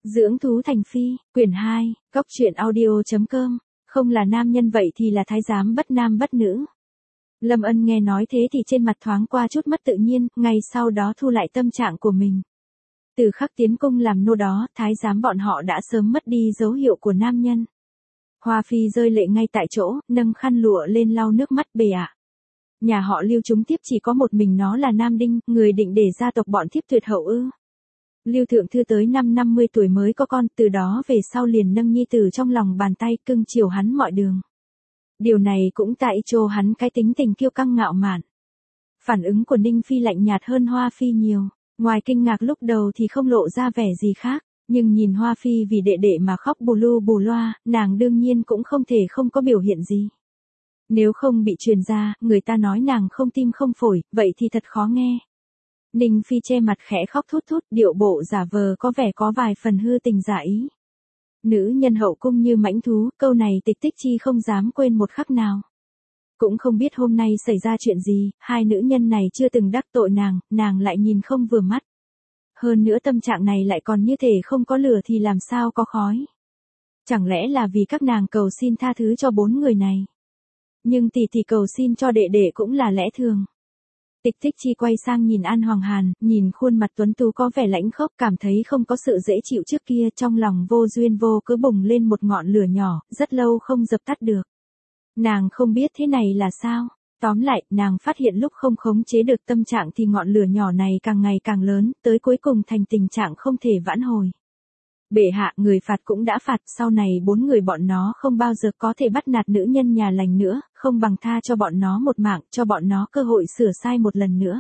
Dưỡng thú thành phi, quyển 2, Cóc truyện audio.com, không là nam nhân vậy thì là thái giám bất nam bất nữ. Lâm Ân nghe nói thế thì trên mặt thoáng qua chút mất tự nhiên, ngay sau đó thu lại tâm trạng của mình. Từ khắc tiến cung làm nô đó, thái giám bọn họ đã sớm mất đi dấu hiệu của nam nhân. Hoa Phi rơi lệ ngay tại chỗ, nâng khăn lụa lên lau nước mắt. Bệ ạ. Nhà họ Lưu chúng tiếp chỉ có một mình nó là nam đinh, người định để gia tộc bọn thiếp tuyệt hậu ư? Lưu Thượng Thư tới năm 50 tuổi mới có con, từ đó về sau liền nâng nhi tử trong lòng bàn tay, cưng chiều hắn mọi đường. Điều này cũng tại chỗ hắn cái tính tình kiêu căng ngạo mạn. Phản ứng của Ninh Phi lạnh nhạt hơn Hoa Phi nhiều, ngoài kinh ngạc lúc đầu thì không lộ ra vẻ gì khác, nhưng nhìn Hoa Phi vì đệ đệ mà khóc bù lu bù loa, nàng đương nhiên cũng không thể không có biểu hiện gì. Nếu không bị truyền ra, người ta nói nàng không tim không phổi, vậy thì thật khó nghe. Ninh Phi che mặt khẽ khóc thút thút, điệu bộ giả vờ có vẻ có vài phần hư tình giả ý. Nữ nhân hậu cung như mãnh thú, câu này Tịch Tích Chi không dám quên một khắc nào. Cũng không biết hôm nay xảy ra chuyện gì, hai nữ nhân này chưa từng đắc tội nàng lại nhìn không vừa mắt. Hơn nữa tâm trạng này lại còn như thể không có lửa thì làm sao có khói. Chẳng lẽ là vì các nàng cầu xin tha thứ cho bốn người này. Nhưng tỷ cầu xin cho đệ đệ cũng là lẽ thường. Tịch Tích Chi quay sang nhìn An Hoàng Hàn, nhìn khuôn mặt tuấn tú có vẻ lãnh khốc, cảm thấy không có sự dễ chịu trước kia, trong lòng vô duyên vô cớ bùng lên một ngọn lửa nhỏ, rất lâu không dập tắt được. Nàng không biết thế này là sao. Tóm lại, nàng phát hiện lúc không khống chế được tâm trạng thì ngọn lửa nhỏ này càng ngày càng lớn, tới cuối cùng thành tình trạng không thể vãn hồi. Bệ hạ, người phạt cũng đã phạt, sau này bốn người bọn nó không bao giờ có thể bắt nạt nữ nhân nhà lành nữa, không bằng tha cho bọn nó một mạng, cho bọn nó cơ hội sửa sai một lần nữa.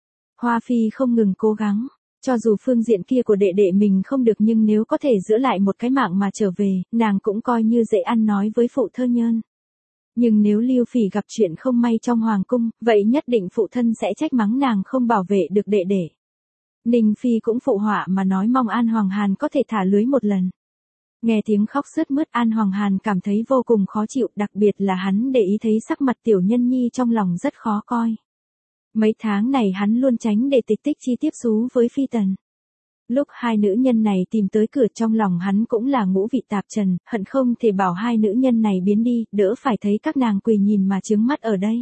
Hoa Phi không ngừng cố gắng, cho dù phương diện kia của đệ đệ mình không được nhưng nếu có thể giữ lại một cái mạng mà trở về, nàng cũng coi như dễ ăn nói với phụ thơ nhơn. Nhưng nếu Lưu Phỉ gặp chuyện không may trong hoàng cung, vậy nhất định phụ thân sẽ trách mắng nàng không bảo vệ được đệ đệ. Ninh Phi cũng phụ họa mà nói mong An Hoàng Hàn có thể thả lưới một lần. Nghe tiếng khóc sướt mướt, An Hoàng Hàn cảm thấy vô cùng khó chịu, đặc biệt là hắn để ý thấy sắc mặt tiểu nhân nhi trong lòng rất khó coi. Mấy tháng này hắn luôn tránh để Tịch Tích Chi tiếp xú với Phi Tần. Lúc hai nữ nhân này tìm tới cửa trong lòng hắn cũng là ngũ vị tạp trần, hận không thể bảo hai nữ nhân này biến đi, đỡ phải thấy các nàng quỳ nhìn mà chướng mắt ở đây.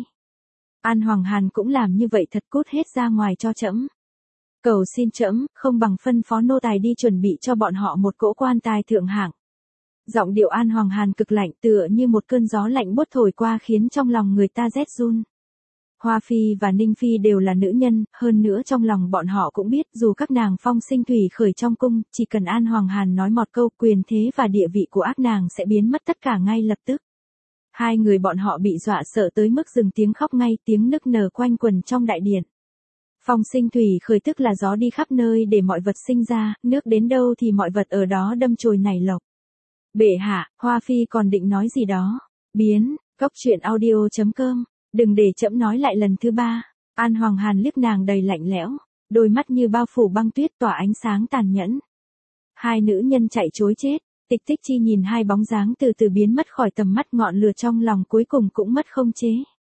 An Hoàng Hàn cũng làm như vậy thật, cút hết ra ngoài cho trẫm. Cầu xin trẫm, không bằng phân phó nô tài đi chuẩn bị cho bọn họ một cỗ quan tài thượng hạng. Giọng điệu An Hoàng Hàn cực lạnh, tựa như một cơn gió lạnh buốt thổi qua khiến trong lòng người ta rét run. Hoa Phi và Ninh Phi đều là nữ nhân, hơn nữa trong lòng bọn họ cũng biết dù các nàng phong sinh thủy khởi trong cung, chỉ cần An Hoàng Hàn nói một câu, quyền thế và địa vị của ác nàng sẽ biến mất tất cả ngay lập tức. Hai người bọn họ bị dọa sợ tới mức dừng tiếng khóc ngay, tiếng nức nở quanh quần trong đại điện. Phong sinh thủy khởi tức là gió đi khắp nơi để mọi vật sinh ra, nước đến đâu thì mọi vật ở đó đâm chồi nảy lộc. Bệ hạ, Hoa Phi còn định nói gì đó. Biến, Cóc truyện audio.com, đừng để trẫm nói lại lần thứ ba. An Hoàng Hàn liếc nàng đầy lạnh lẽo, đôi mắt như bao phủ băng tuyết tỏa ánh sáng tàn nhẫn. Hai nữ nhân chạy trối chết, Tịch Tích Chi nhìn hai bóng dáng từ từ biến mất khỏi tầm mắt, ngọn lửa trong lòng cuối cùng cũng mất không chế.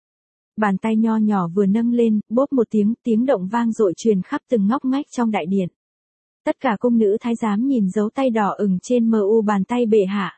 Bàn tay nho nhỏ vừa nâng lên, bốp một tiếng động vang dội truyền khắp từng ngóc ngách trong đại điện. Tất cả cung nữ thái giám nhìn dấu tay đỏ ửng trên mu bàn tay bệ hạ.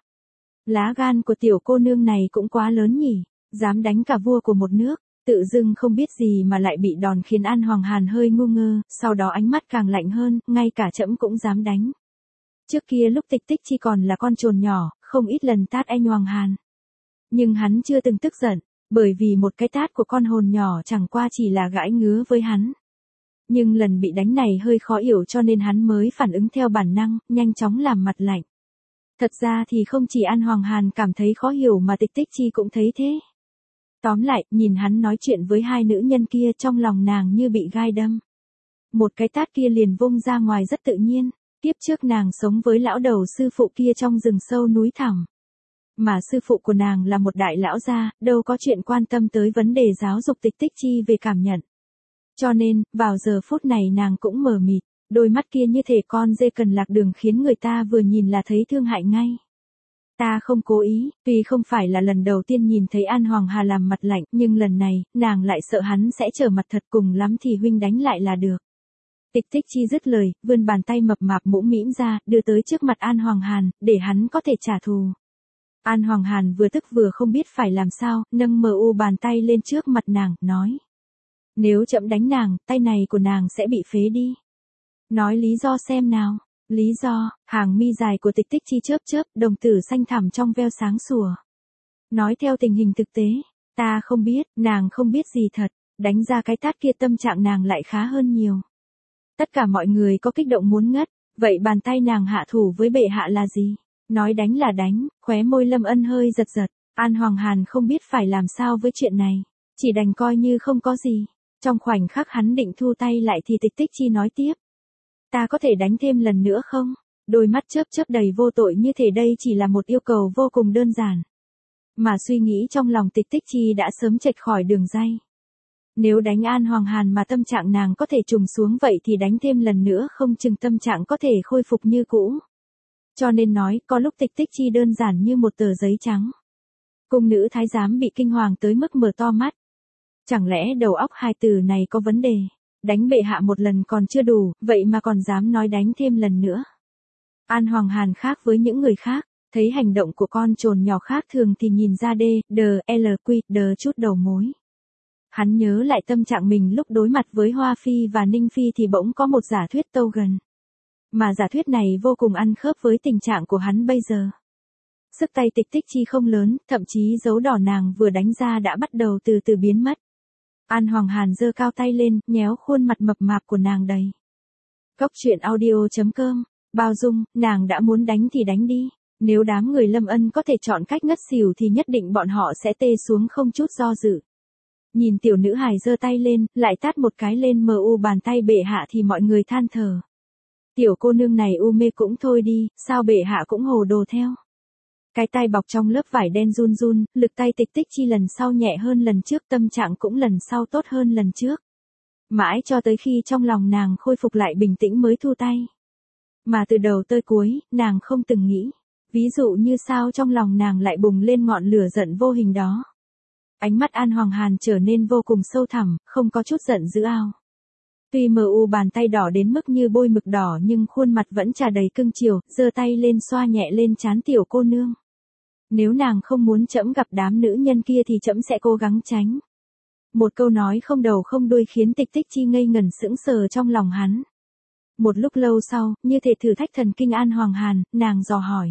Lá gan của tiểu cô nương này cũng quá lớn nhỉ, dám đánh cả vua của một nước, tự dưng không biết gì mà lại bị đòn khiến An Hoàng Hàn hơi ngu ngơ, sau đó ánh mắt càng lạnh hơn, ngay cả trẫm cũng dám đánh. Trước kia lúc Tịch Tích Chi còn là con trồn nhỏ, không ít lần tát anh Hoàng Hàn. Nhưng hắn chưa từng tức giận. Bởi vì một cái tát của con hồn nhỏ chẳng qua chỉ là gãi ngứa với hắn. Nhưng lần bị đánh này hơi khó hiểu cho nên hắn mới phản ứng theo bản năng, nhanh chóng làm mặt lạnh. Thật ra thì không chỉ An Hoàng Hàn cảm thấy khó hiểu mà Tịch Tích Chi cũng thấy thế. Tóm lại, nhìn hắn nói chuyện với hai nữ nhân kia trong lòng nàng như bị gai đâm. Một cái tát kia liền vung ra ngoài rất tự nhiên, tiếp trước nàng sống với lão đầu sư phụ kia trong rừng sâu núi thẳm. Mà sư phụ của nàng là một đại lão gia, đâu có chuyện quan tâm tới vấn đề giáo dục Tịch Tích Chi về cảm nhận. Cho nên, vào giờ phút này nàng cũng mờ mịt, đôi mắt kia như thể con dê cần lạc đường khiến người ta vừa nhìn là thấy thương hại ngay. Ta không cố ý, tuy không phải là lần đầu tiên nhìn thấy An Hoàng Hà làm mặt lạnh, nhưng lần này, nàng lại sợ hắn sẽ trở mặt thật, cùng lắm thì huynh đánh lại là được. Tịch Tích Chi dứt lời, vươn bàn tay mập mạp mũm mĩm ra, đưa tới trước mặt An Hoàng Hàn, để hắn có thể trả thù. An Hoàng Hàn vừa tức vừa không biết phải làm sao, nâng mờ u bàn tay lên trước mặt nàng, nói. Nếu chậm đánh nàng, tay này của nàng sẽ bị phế đi. Nói lý do xem nào. Lý do, hàng mi dài của Tịch Tích Chi chớp chớp, đồng tử xanh thẳm trong veo sáng sủa. Nói theo tình hình thực tế, ta không biết, nàng không biết gì thật, đánh ra cái tát kia tâm trạng nàng lại khá hơn nhiều. Tất cả mọi người có kích động muốn ngất, vậy bàn tay nàng hạ thủ với bệ hạ là gì? Nói đánh là đánh, khóe môi Lâm Ân hơi giật giật, An Hoàng Hàn không biết phải làm sao với chuyện này, chỉ đành coi như không có gì. Trong khoảnh khắc hắn định thu tay lại thì Tịch Tích Chi nói tiếp. Ta có thể đánh thêm lần nữa không? Đôi mắt chớp chớp đầy vô tội như thể đây chỉ là một yêu cầu vô cùng đơn giản. Mà suy nghĩ trong lòng Tịch Tích Chi đã sớm chệch khỏi đường ray. Nếu đánh An Hoàng Hàn mà tâm trạng nàng có thể trùng xuống vậy thì đánh thêm lần nữa không chừng tâm trạng có thể khôi phục như cũ. Cho nên nói, có lúc Tịch Tích Chi đơn giản như một tờ giấy trắng. Cung nữ thái giám bị kinh hoàng tới mức mở to mắt. Chẳng lẽ đầu óc hai từ này có vấn đề? Đánh bệ hạ một lần còn chưa đủ, vậy mà còn dám nói đánh thêm lần nữa. An Hoàng Hàn khác với những người khác, thấy hành động của con trồn nhỏ khác thường thì nhìn ra đờ chút đầu mối. Hắn nhớ lại tâm trạng mình lúc đối mặt với Hoa Phi và Ninh Phi thì bỗng có một giả thuyết tâu gần. Mà giả thuyết này vô cùng ăn khớp với tình trạng của hắn bây giờ. Sức tay Tịch Tích Chi không lớn, thậm chí dấu đỏ nàng vừa đánh ra đã bắt đầu từ từ biến mất. An Hoàng Hàn giơ cao tay lên, nhéo khuôn mặt mập mạp của nàng đầy. Cốc truyện audio.com, bao dung, nàng đã muốn đánh thì đánh đi. Nếu đám người Lâm Ân có thể chọn cách ngất xỉu thì nhất định bọn họ sẽ tê xuống không chút do dự. Nhìn tiểu nữ hài giơ tay lên, lại tát một cái lên mu bàn tay bệ hạ thì mọi người than thở. Tiểu cô nương này u mê cũng thôi đi, sao bệ hạ cũng hồ đồ theo. Cái tay bọc trong lớp vải đen run run, lực tay Tịch Tích Chi lần sau nhẹ hơn lần trước, tâm trạng cũng lần sau tốt hơn lần trước. Mãi cho tới khi trong lòng nàng khôi phục lại bình tĩnh mới thu tay. Mà từ đầu tới cuối, nàng không từng nghĩ. Ví dụ như sao trong lòng nàng lại bùng lên ngọn lửa giận vô hình đó. Ánh mắt An Hoàng Hàn trở nên vô cùng sâu thẳm, không có chút giận dữ ao. Tuy mu bàn tay đỏ đến mức như bôi mực đỏ nhưng khuôn mặt vẫn trà đầy cưng chiều, giơ tay lên xoa nhẹ lên trán tiểu cô nương. Nếu nàng không muốn trẫm gặp đám nữ nhân kia thì trẫm sẽ cố gắng tránh. Một câu nói không đầu không đuôi khiến Tịch Tích Chi ngây ngẩn sững sờ trong lòng hắn. Một lúc lâu sau, như thể thử thách thần kinh An Hoàng Hàn, nàng dò hỏi.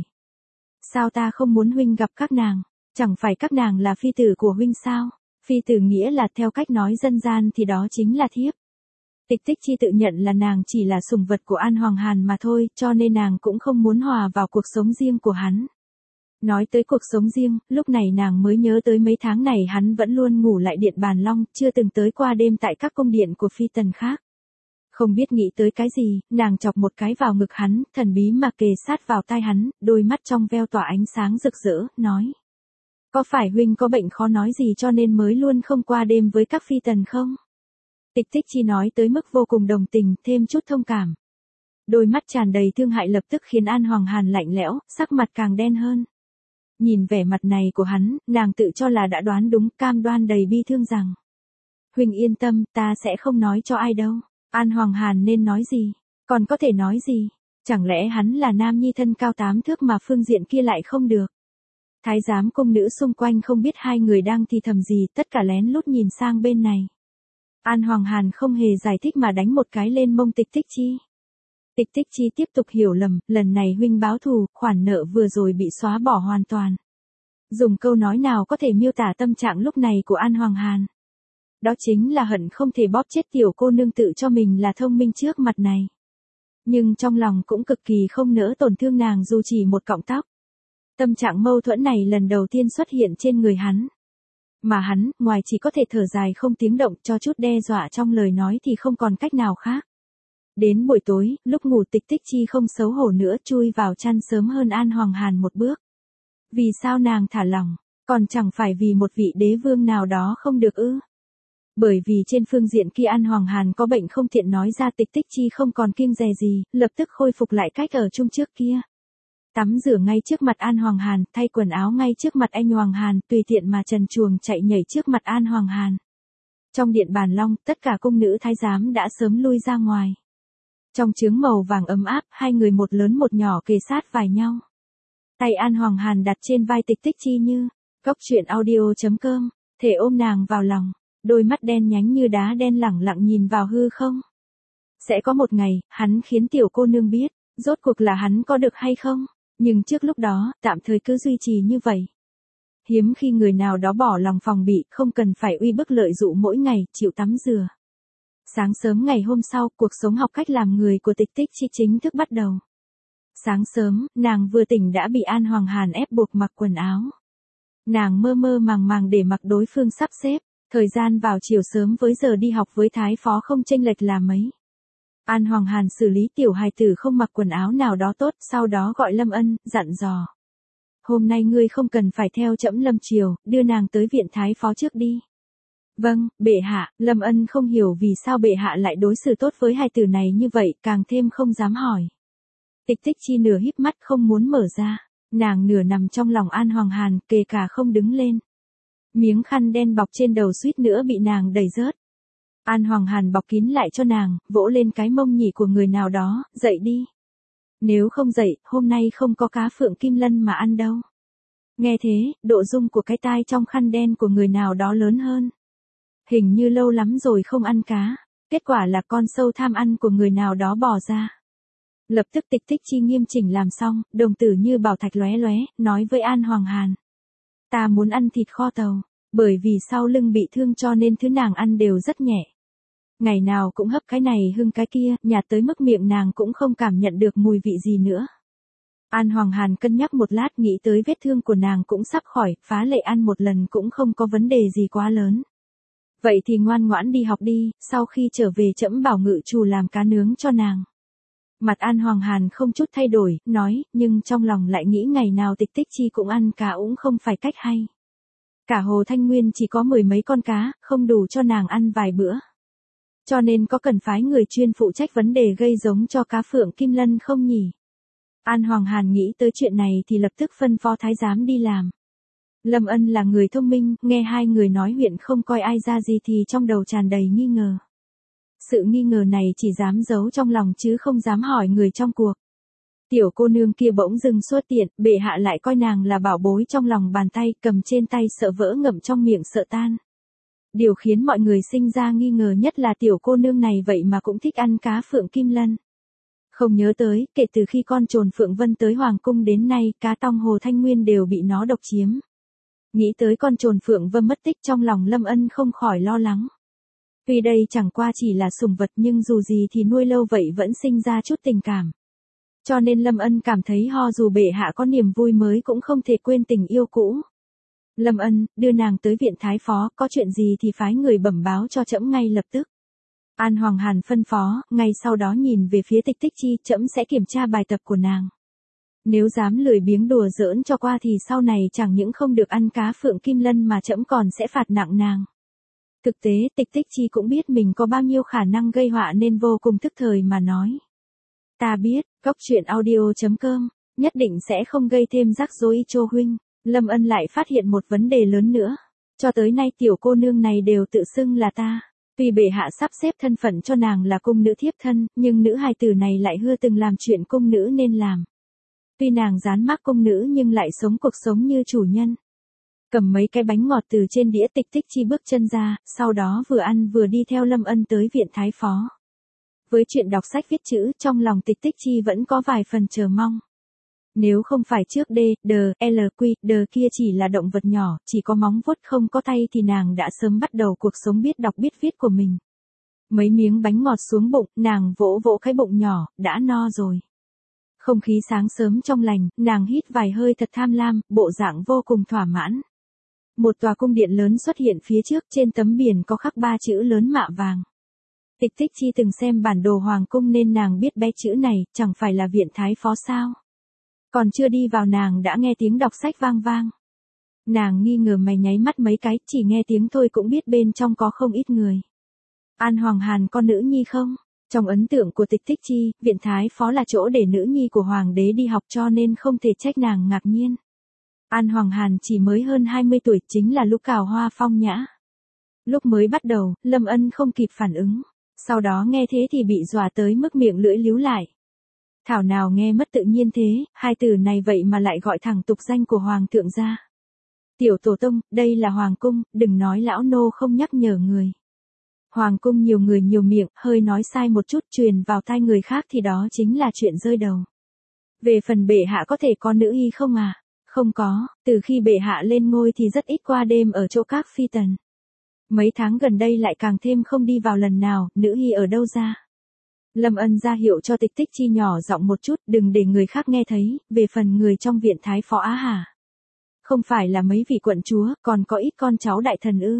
Sao ta không muốn huynh gặp các nàng? Chẳng phải các nàng là phi tử của huynh sao? Phi tử nghĩa là theo cách nói dân gian thì đó chính là thiếp. Tịch Tích Chi tự nhận là nàng chỉ là sủng vật của An Hoàng Hàn mà thôi, cho nên nàng cũng không muốn hòa vào cuộc sống riêng của hắn. Nói tới cuộc sống riêng, lúc này nàng mới nhớ tới mấy tháng này hắn vẫn luôn ngủ lại Điện Bàn Long, chưa từng tới qua đêm tại các cung điện của phi tần khác. Không biết nghĩ tới cái gì, nàng chọc một cái vào ngực hắn, thần bí mà kề sát vào tai hắn, đôi mắt trong veo tỏa ánh sáng rực rỡ, nói. Có phải huynh có bệnh khó nói gì cho nên mới luôn không qua đêm với các phi tần không? Tịch Tích Chi nói tới mức vô cùng đồng tình, thêm chút thông cảm. Đôi mắt tràn đầy thương hại lập tức khiến An Hoàng Hàn lạnh lẽo, sắc mặt càng đen hơn. Nhìn vẻ mặt này của hắn, nàng tự cho là đã đoán đúng, cam đoan đầy bi thương rằng. Huynh yên tâm, ta sẽ không nói cho ai đâu. An Hoàng Hàn nên nói gì? Còn có thể nói gì? Chẳng lẽ hắn là nam nhi thân cao 8 thước mà phương diện kia lại không được? Thái giám cung nữ xung quanh không biết hai người đang thì thầm gì, tất cả lén lút nhìn sang bên này. An Hoàng Hàn không hề giải thích mà đánh một cái lên mông Tịch Tích Chi. Tịch Tích Chi tiếp tục hiểu lầm, lần này huynh báo thù, khoản nợ vừa rồi bị xóa bỏ hoàn toàn. Dùng câu nói nào có thể miêu tả tâm trạng lúc này của An Hoàng Hàn? Đó chính là hận không thể bóp chết tiểu cô nương tự cho mình là thông minh trước mặt này. Nhưng trong lòng cũng cực kỳ không nỡ tổn thương nàng dù chỉ một cọng tóc. Tâm trạng mâu thuẫn này lần đầu tiên xuất hiện trên người hắn. Mà hắn, ngoài chỉ có thể thở dài không tiếng động cho chút đe dọa trong lời nói thì không còn cách nào khác. Đến buổi tối, lúc ngủ Tịch Tích Chi không xấu hổ nữa chui vào chăn sớm hơn An Hoàng Hàn một bước. Vì sao nàng thả lỏng, còn chẳng phải vì một vị đế vương nào đó không được ư? Bởi vì trên phương diện kia An Hoàng Hàn có bệnh không tiện nói ra, Tịch Tích Chi không còn kiêng dè gì, lập tức khôi phục lại cách ở chung trước kia. Tắm rửa ngay trước mặt An Hoàng Hàn, thay quần áo ngay trước mặt anh Hoàng Hàn, tùy tiện mà trần truồng chạy nhảy trước mặt An Hoàng Hàn. Trong Điện Bàn Long, tất cả cung nữ thái giám đã sớm lui ra ngoài. Trong chướng màu vàng ấm áp, hai người một lớn một nhỏ kề sát vai nhau. Tay An Hoàng Hàn đặt trên vai Tịch Tích Chi Như. Cốc truyện audio.com, thể ôm nàng vào lòng, đôi mắt đen nhánh như đá đen lẳng lặng nhìn vào hư không. Sẽ có một ngày, hắn khiến tiểu cô nương biết, rốt cuộc là hắn có được hay không, nhưng trước lúc đó, tạm thời cứ duy trì như vậy. Hiếm khi người nào đó bỏ lòng phòng bị, không cần phải uy bức lợi dụ mỗi ngày, chịu tắm rửa. Sáng sớm ngày hôm sau, cuộc sống học cách làm người của Tịch Tích Chi chính thức bắt đầu. Sáng sớm, nàng vừa tỉnh đã bị An Hoàng Hàn ép buộc mặc quần áo. Nàng mơ mơ màng màng để mặc đối phương sắp xếp, thời gian vào chiều sớm với giờ đi học với thái phó không chênh lệch là mấy. An Hoàng Hàn xử lý tiểu hài tử không mặc quần áo nào đó tốt, sau đó gọi Lâm Ân, dặn dò. Hôm nay ngươi không cần phải theo trẫm lâm triều, đưa nàng tới viện thái phó trước đi. Vâng, bệ hạ. Lâm Ân không hiểu vì sao bệ hạ lại đối xử tốt với hài tử này như vậy, càng thêm không dám hỏi. Tịch Tích Chi nửa híp mắt không muốn mở ra, nàng nửa nằm trong lòng An Hoàng Hàn, kề cả không đứng lên. Miếng khăn đen bọc trên đầu suýt nữa bị nàng đẩy rớt. An Hoàng Hàn bọc kín lại cho nàng, vỗ lên cái mông nhỉ của người nào đó, dậy đi. Nếu không dậy, hôm nay không có cá phượng kim lân mà ăn đâu. Nghe thế, độ rung của cái tai trong khăn đen của người nào đó lớn hơn. Hình như lâu lắm rồi không ăn cá, kết quả là con sâu tham ăn của người nào đó bò ra. Lập tức Tịch Tích Chi nghiêm chỉnh làm xong, đồng tử như bảo thạch lóe lóe, nói với An Hoàng Hàn. Ta muốn ăn thịt kho tàu, bởi vì sau lưng bị thương cho nên thứ nàng ăn đều rất nhẹ. Ngày nào cũng hấp cái này hưng cái kia, nhạt tới mức miệng nàng cũng không cảm nhận được mùi vị gì nữa. An Hoàng Hàn cân nhắc một lát nghĩ tới vết thương của nàng cũng sắp khỏi, phá lệ ăn một lần cũng không có vấn đề gì quá lớn. Vậy thì ngoan ngoãn đi học đi, sau khi trở về trẫm bảo ngự chủ làm cá nướng cho nàng. Mặt An Hoàng Hàn không chút thay đổi, nói, nhưng trong lòng lại nghĩ ngày nào Tịch Tích Chi cũng ăn cá cũng không phải cách hay. Cả hồ Thanh Nguyên chỉ có 10 mấy con cá, không đủ cho nàng ăn vài bữa. Cho nên có cần phái người chuyên phụ trách vấn đề gây giống cho cá phượng kim lân không nhỉ? An Hoàng Hàn nghĩ tới chuyện này thì lập tức phân phó thái giám đi làm. Lâm Ân là người thông minh, nghe hai người nói huyện không coi ai ra gì thì trong đầu tràn đầy nghi ngờ. Sự nghi ngờ này chỉ dám giấu trong lòng chứ không dám hỏi người trong cuộc. Tiểu cô nương kia bỗng dưng xuất hiện, bệ hạ lại coi nàng là bảo bối trong lòng bàn tay, cầm trên tay sợ vỡ ngậm trong miệng sợ tan. Điều khiến mọi người sinh ra nghi ngờ nhất là tiểu cô nương này vậy mà cũng thích ăn cá phượng kim lân. Không nhớ tới, kể từ khi con trồn Phượng Vân tới Hoàng Cung đến nay, cá tong hồ Thanh Nguyên đều bị nó độc chiếm. Nghĩ tới con trồn Phượng Vân mất tích trong lòng Lâm Ân không khỏi lo lắng. Tuy đây chẳng qua chỉ là sủng vật nhưng dù gì thì nuôi lâu vậy vẫn sinh ra chút tình cảm. Cho nên Lâm Ân cảm thấy dù bệ hạ có niềm vui mới cũng không thể quên tình yêu cũ. Lâm Ân, đưa nàng tới viện thái phó, có chuyện gì thì phái người bẩm báo cho trẫm ngay lập tức. An Hoàng Hàn phân phó, ngay sau đó nhìn về phía Tịch Tích Chi, trẫm sẽ kiểm tra bài tập của nàng. Nếu dám lười biếng đùa giỡn cho qua thì sau này chẳng những không được ăn cá phượng kim lân mà trẫm còn sẽ phạt nặng nàng. Thực tế, Tịch Tích Chi cũng biết mình có bao nhiêu khả năng gây họa nên vô cùng thức thời mà nói. Ta biết, cốc truyện audio.com, nhất định sẽ không gây thêm rắc rối cho huynh. Lâm Ân lại phát hiện một vấn đề lớn nữa. Cho tới nay tiểu cô nương này đều tự xưng là ta. Tuy bệ hạ sắp xếp thân phận cho nàng là cung nữ thiếp thân, nhưng nữ hài tử này lại hưa từng làm chuyện cung nữ nên làm. Tuy nàng dán mác cung nữ nhưng lại sống cuộc sống như chủ nhân. Cầm mấy cái bánh ngọt từ trên đĩa, Tịch Tích Chi bước chân ra, sau đó vừa ăn vừa đi theo Lâm Ân tới viện thái phó. Với chuyện đọc sách viết chữ, trong lòng Tịch Tích Chi vẫn có vài phần chờ mong. Nếu không phải trước D, kia chỉ là động vật nhỏ, chỉ có móng vuốt không có tay thì nàng đã sớm bắt đầu cuộc sống biết đọc biết viết của mình. Mấy miếng bánh ngọt xuống bụng, nàng vỗ vỗ cái bụng nhỏ, đã no rồi. Không khí sáng sớm trong lành, nàng hít vài hơi thật tham lam, bộ dạng vô cùng thỏa mãn. Một tòa cung điện lớn xuất hiện phía trước, trên tấm biển có khắc 3 chữ lớn mạ vàng. Tịch Tích Chi từng xem bản đồ hoàng cung nên nàng biết bé chữ này, chẳng phải là viện thái phó sao. Còn chưa đi vào nàng đã nghe tiếng đọc sách vang vang. Nàng nghi ngờ mày nháy mắt mấy cái, chỉ nghe tiếng thôi cũng biết bên trong có không ít người. An Hoàng Hàn con nữ nhi không? Trong ấn tượng của Tịch Tích Chi, viện thái phó là chỗ để nữ nhi của hoàng đế đi học cho nên không thể trách nàng ngạc nhiên. An Hoàng Hàn chỉ mới hơn 20 tuổi, chính là lúc cào hoa phong nhã. Lúc mới bắt đầu, Lâm Ân không kịp phản ứng. Sau đó nghe thế thì bị dọa tới mức miệng lưỡi líu lại. Thảo nào nghe mất tự nhiên thế, hai từ này vậy mà lại gọi thẳng tục danh của hoàng thượng ra. Tiểu tổ tông, đây là hoàng cung, đừng nói lão nô không nhắc nhở người. Hoàng cung nhiều người nhiều miệng, hơi nói sai một chút truyền vào tai người khác thì đó chính là chuyện rơi đầu. Về phần bệ hạ có thể có nữ y không à? Không có, từ khi bệ hạ lên ngôi thì rất ít qua đêm ở chỗ các phi tần. Mấy tháng gần đây lại càng thêm không đi vào lần nào, nữ y ở đâu ra? Lâm Ân ra hiệu cho Tịch Tích Chi nhỏ giọng một chút, đừng để người khác nghe thấy, về phần người trong viện thái phó á hả? Không phải là mấy vị quận chúa, còn có ít con cháu đại thần ư?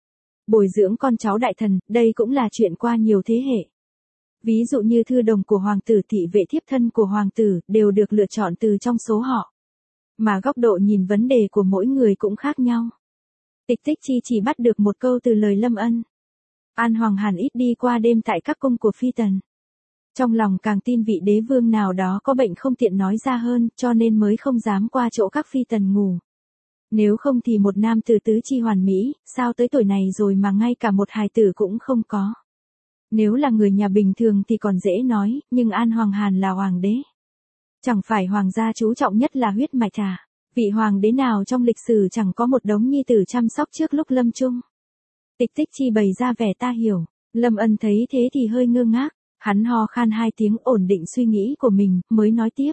Bồi dưỡng con cháu đại thần, đây cũng là chuyện qua nhiều thế hệ. Ví dụ như thư đồng của hoàng tử, thị vệ thiếp thân của hoàng tử, đều được lựa chọn từ trong số họ. Mà góc độ nhìn vấn đề của mỗi người cũng khác nhau. Tịch Tích Chi chỉ bắt được một câu từ lời Lâm Ân. An Hoàng hẳn ít đi qua đêm tại các cung của phi tần. Trong lòng càng tin vị đế vương nào đó có bệnh không tiện nói ra hơn, cho nên mới không dám qua chỗ các phi tần ngủ. Nếu không thì một nam tử tứ chi hoàn mỹ, sao tới tuổi này rồi mà ngay cả một hài tử cũng không có. Nếu là người nhà bình thường thì còn dễ nói, nhưng An Hoàng Hàn là hoàng đế. Chẳng phải hoàng gia chú trọng nhất là huyết mạch à? Vị hoàng đế nào trong lịch sử chẳng có một đống nhi tử chăm sóc trước lúc lâm chung. Tịch Tích Chi bày ra vẻ ta hiểu, Lâm Ân thấy thế thì hơi ngơ ngác, hắn ho khan hai tiếng ổn định suy nghĩ của mình, mới nói tiếp.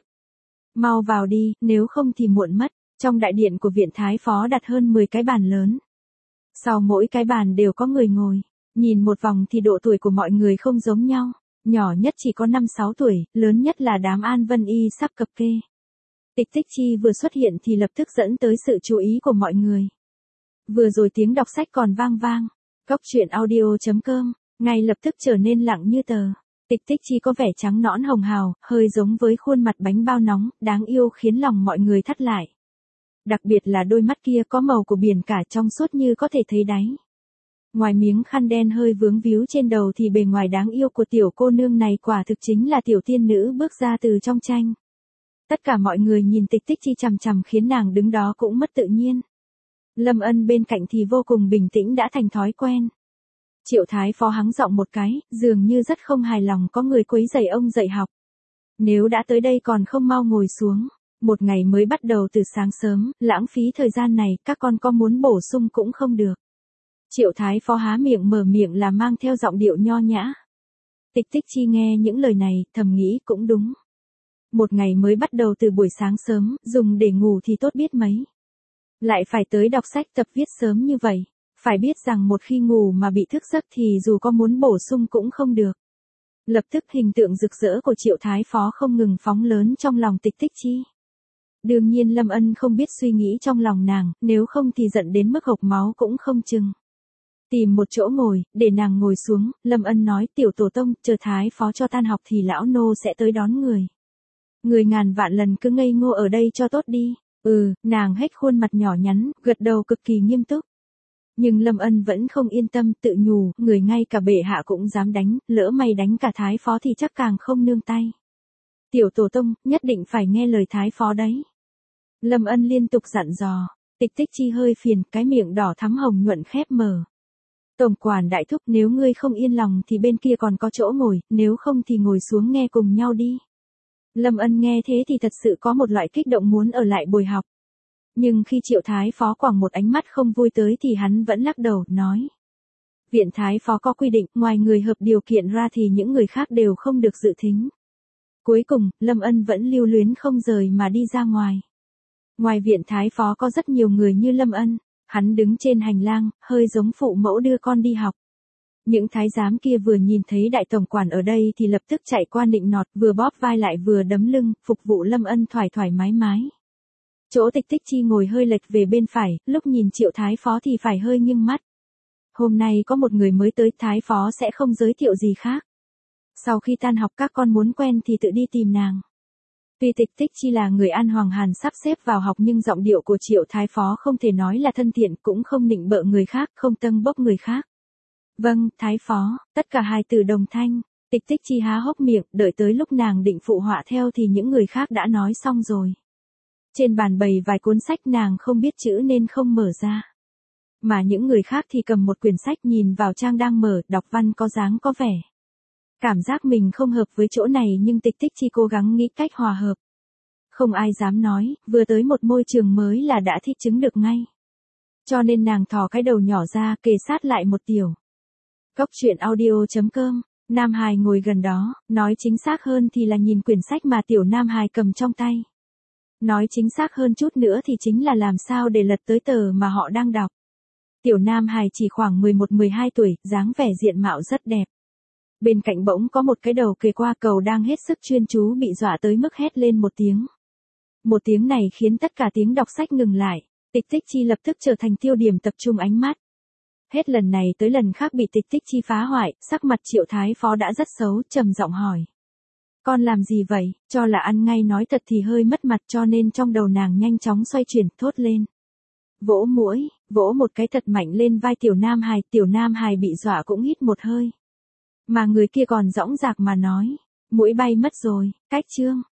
Mau vào đi, nếu không thì muộn mất. Trong đại điện của viện thái phó đặt hơn 10 cái bàn lớn. Sau mỗi cái bàn đều có người ngồi, nhìn một vòng thì độ tuổi của mọi người không giống nhau, nhỏ nhất chỉ có 5-6 tuổi, lớn nhất là đám An Vân Y sắp cập kê. Tịch Tích Chi vừa xuất hiện thì lập tức dẫn tới sự chú ý của mọi người. Vừa rồi tiếng đọc sách còn vang vang, Cóc truyện audio.com, ngay lập tức trở nên lặng như tờ. Tịch Tích Chi có vẻ trắng nõn hồng hào, hơi giống với khuôn mặt bánh bao nóng, đáng yêu khiến lòng mọi người thắt lại. Đặc biệt là đôi mắt kia có màu của biển cả trong suốt như có thể thấy đáy. Ngoài miếng khăn đen hơi vướng víu trên đầu thì bề ngoài đáng yêu của tiểu cô nương này quả thực chính là tiểu tiên nữ bước ra từ trong tranh. Tất cả mọi người nhìn Tịch Tích Chi chằm chằm khiến nàng đứng đó cũng mất tự nhiên. Lâm Ân bên cạnh thì vô cùng bình tĩnh đã thành thói quen. Triệu thái phó hắng giọng một cái, dường như rất không hài lòng có người quấy rầy ông dạy học. Nếu đã tới đây còn không mau ngồi xuống. Một ngày mới bắt đầu từ sáng sớm, lãng phí thời gian này, các con có muốn bổ sung cũng không được. Triệu thái phó há miệng mở miệng là mang theo giọng điệu nho nhã. Tịch Tích Chi nghe những lời này, thầm nghĩ cũng đúng. Một ngày mới bắt đầu từ buổi sáng sớm, dùng để ngủ thì tốt biết mấy. Lại phải tới đọc sách tập viết sớm như vậy. Phải biết rằng một khi ngủ mà bị thức giấc thì dù có muốn bổ sung cũng không được. Lập tức hình tượng rực rỡ của Triệu thái phó không ngừng phóng lớn trong lòng Tịch Tích Chi. Đương nhiên Lâm Ân không biết suy nghĩ trong lòng nàng, nếu không thì giận đến mức hộc máu cũng không chừng. Tìm một chỗ ngồi, để nàng ngồi xuống, Lâm Ân nói tiểu tổ tông, chờ thái phó cho tan học thì lão nô sẽ tới đón người. Người ngàn vạn lần cứ ngây ngô ở đây cho tốt đi. Nàng hếch khuôn mặt nhỏ nhắn, gật đầu cực kỳ nghiêm túc. Nhưng Lâm Ân vẫn không yên tâm, tự nhủ, người ngay cả bệ hạ cũng dám đánh, lỡ may đánh cả thái phó thì chắc càng không nương tay. Tiểu tổ tông, nhất định phải nghe lời thái phó đấy. Lâm Ân liên tục dặn dò, Tịch Tích Chi hơi phiền, cái miệng đỏ thắm hồng nhuận khép mở. Tổng quản đại thúc, nếu ngươi không yên lòng thì bên kia còn có chỗ ngồi, nếu không thì ngồi xuống nghe cùng nhau đi. Lâm Ân nghe thế thì thật sự có một loại kích động muốn ở lại buổi học. Nhưng khi Triệu thái phó quẳng một ánh mắt không vui tới thì hắn vẫn lắc đầu, nói. Viện thái phó có quy định, ngoài người hợp điều kiện ra thì những người khác đều không được dự thính. Cuối cùng, Lâm Ân vẫn lưu luyến không rời mà đi ra ngoài. Ngoài viện thái phó có rất nhiều người như Lâm Ân, hắn đứng trên hành lang, hơi giống phụ mẫu đưa con đi học. Những thái giám kia vừa nhìn thấy đại tổng quản ở đây thì lập tức chạy qua nịnh nọt, vừa bóp vai lại vừa đấm lưng, phục vụ Lâm Ân thoải thoải mái mái. Chỗ Tịch Tích Chi ngồi hơi lệch về bên phải, lúc nhìn Triệu thái phó thì phải hơi nghiêng mắt. Hôm nay có một người mới tới, thái phó sẽ không giới thiệu gì khác. Sau khi tan học các con muốn quen thì tự đi tìm nàng. Tuy Tịch Tích Chi là người An Hoàng Hàn sắp xếp vào học nhưng giọng điệu của Triệu thái phó không thể nói là thân thiện, cũng không nịnh bợ người khác, không tâng bốc người khác. Vâng, thái phó, tất cả hai từ đồng thanh. Tịch Tích Chi há hốc miệng, đợi tới lúc nàng định phụ họa theo thì những người khác đã nói xong rồi. Trên bàn bày vài cuốn sách nàng không biết chữ nên không mở ra. Mà những người khác thì cầm một quyển sách nhìn vào trang đang mở, đọc văn có dáng có vẻ. Cảm giác mình không hợp với chỗ này nhưng Tịch Tích Chi cố gắng nghĩ cách hòa hợp. Không ai dám nói, vừa tới một môi trường mới là đã thích chứng được ngay. Cho nên nàng thò cái đầu nhỏ ra kề sát lại một tiểu. Cốc truyện audio.com. Nam Hải ngồi gần đó, nói chính xác hơn thì là nhìn quyển sách mà tiểu Nam Hải cầm trong tay. Nói chính xác hơn chút nữa thì chính là làm sao để lật tới tờ mà họ đang đọc. Tiểu Nam Hải chỉ khoảng 11-12 tuổi, dáng vẻ diện mạo rất đẹp. Bên cạnh bỗng có một cái đầu kề qua cầu đang hết sức chuyên chú bị dọa tới mức hét lên một tiếng. Một tiếng này khiến tất cả tiếng đọc sách ngừng lại, Tịch Tích Chi lập tức trở thành tiêu điểm tập trung ánh mắt. Hết lần này tới lần khác bị Tịch Tích Chi phá hoại, sắc mặt Triệu Thái Phó đã rất xấu, trầm giọng hỏi. Con làm gì vậy, cho là ăn ngay nói thật thì hơi mất mặt cho nên trong đầu nàng nhanh chóng xoay chuyển, thốt lên. Vỗ mũi, vỗ một cái thật mạnh lên vai tiểu Nam Hải bị dọa cũng hít một hơi. Mà người kia còn dõng dạc mà nói, mũi bay mất rồi, cách chương.